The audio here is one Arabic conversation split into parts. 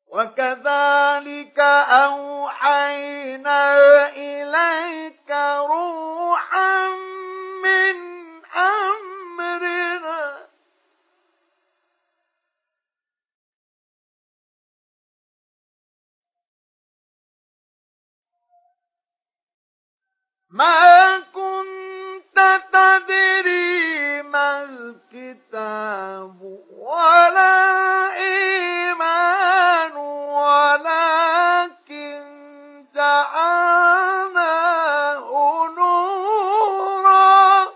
وكذلك أوحينا إليك روحا من أمرنا ما كنت تدري ما الكتاب ولا إيمان ولكن جعلناه نورا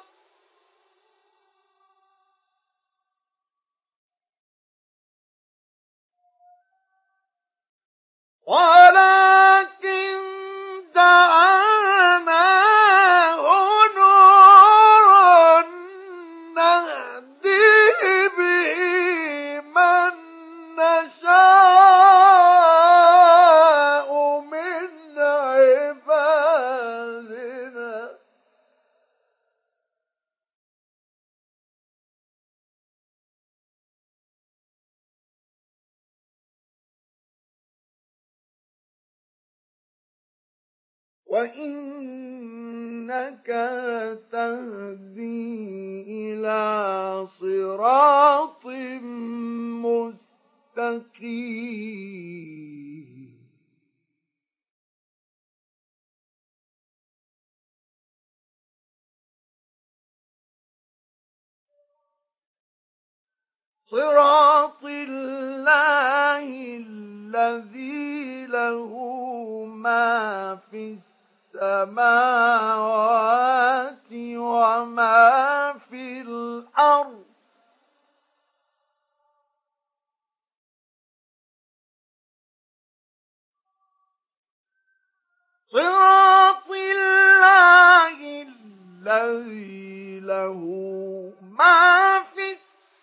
نهدي به من نشاء من عبادنا وإنك لتهدي إلى صراط مستقيم صراط الله الذي له ما في السماوات وما في الأرض صراط الله الذي له ما في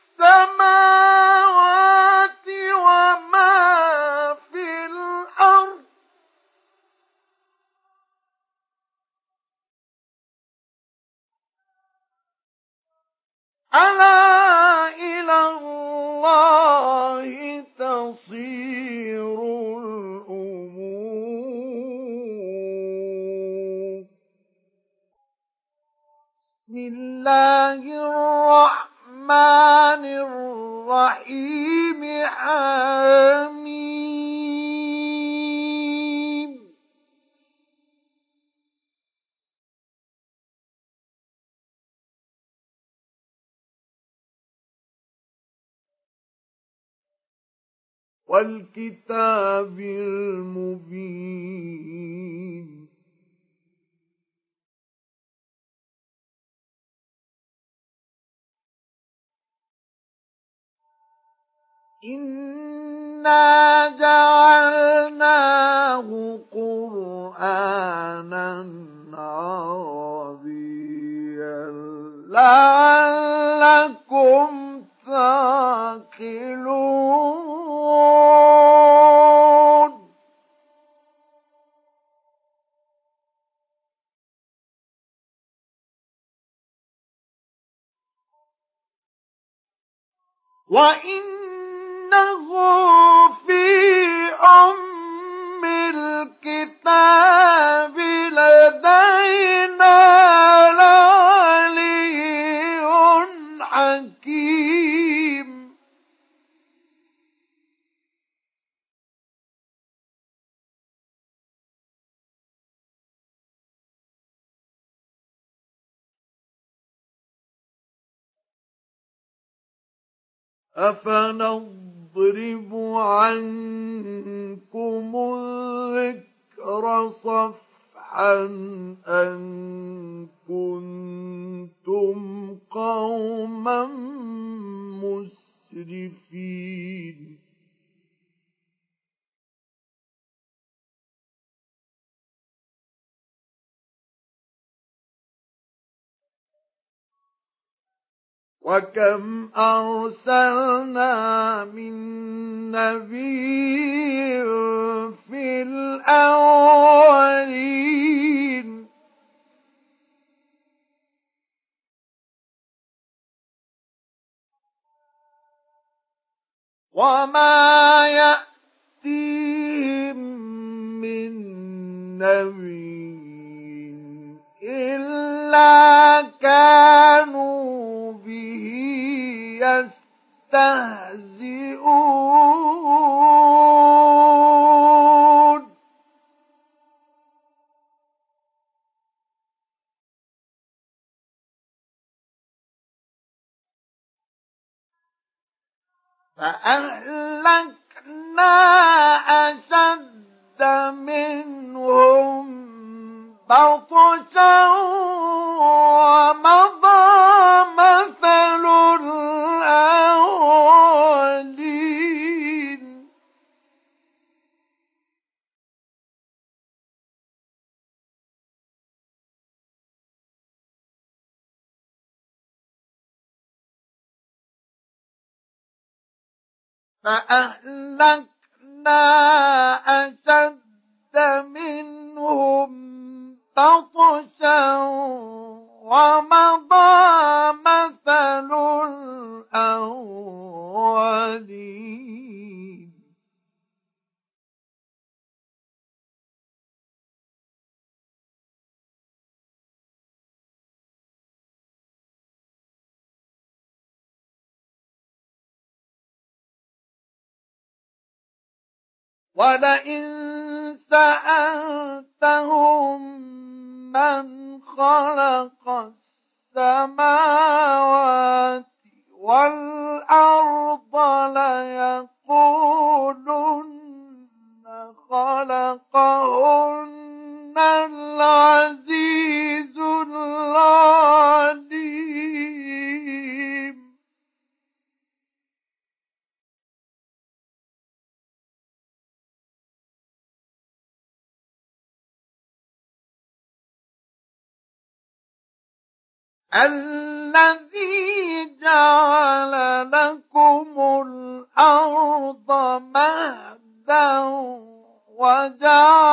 السماوات وما في الأرض ألا إلى الله تصير الأمور بسم الله الرحمن الرحيم آمين والكتاب المبين إنا جعلناه قرآنا عربيا لعلكم تعقلون وإنه في أم الكتاب لدينا لعلي حكيم أفنضرب عنكم الذكر صفحا أن كنتم قوما مسرفين وكم أرسلنا من نبي في الأولين وما يأتي فأهلكنا أشد منهم بطشا ومضى مثل الأولين فأهلكنا أشد منهم بطشا ومضى مثل الأولين ولئن سألتهم من خلق السماوات والأرض ليقولن خلقهن العزيز العليم الذي جعل لكم الأرض مهدا وجعل